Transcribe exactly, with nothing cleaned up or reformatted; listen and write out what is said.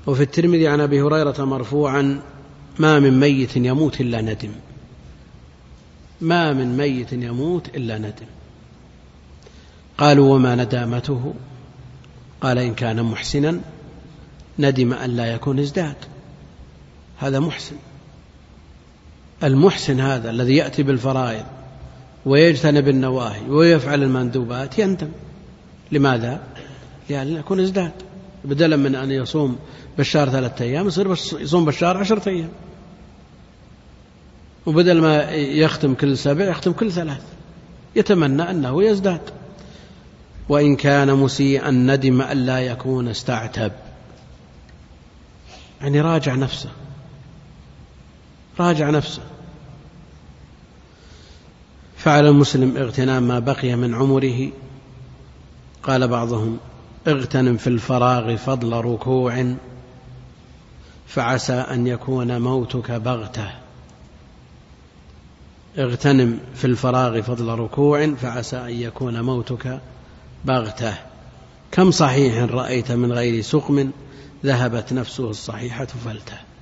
وفي الترمذي عن أبي هريرة مرفوعا: ما من ميت يموت إلا ندم، ما من ميت يموت إلا ندم. قالوا: وما ندامته؟ قال: إن كان محسنا ندم أن لا يكون ازداد. هذا محسن. المحسن هذا الذي يأتي بالفرائض ويجتنب النواهي ويفعل المندوبات يندم. لماذا؟ لأن يكون ازداد، بدلا من أن يصوم بالشهر ثلاثة أيام يصير يصوم بالشهر عشرة أيام، وبدل ما يختم كل سبع يختم كل ثلاث، يتمنى أنه يزداد. وإن كان مسيئا ندم أن لا يكون استعتب، يعني راجع نفسه، راجع نفسه. فعلى المسلم اغتنام ما بقي من عمره. قال بعضهم: اغتنم في الفراغ فضل ركوع فعسى أن يكون موتك بغتة. اغتنم في الفراغ فضل ركوع فعسى أن يكون موتك بغتة. كم صحيح رأيت من غير سقم ذهبت نفسه الصحيحة فلته.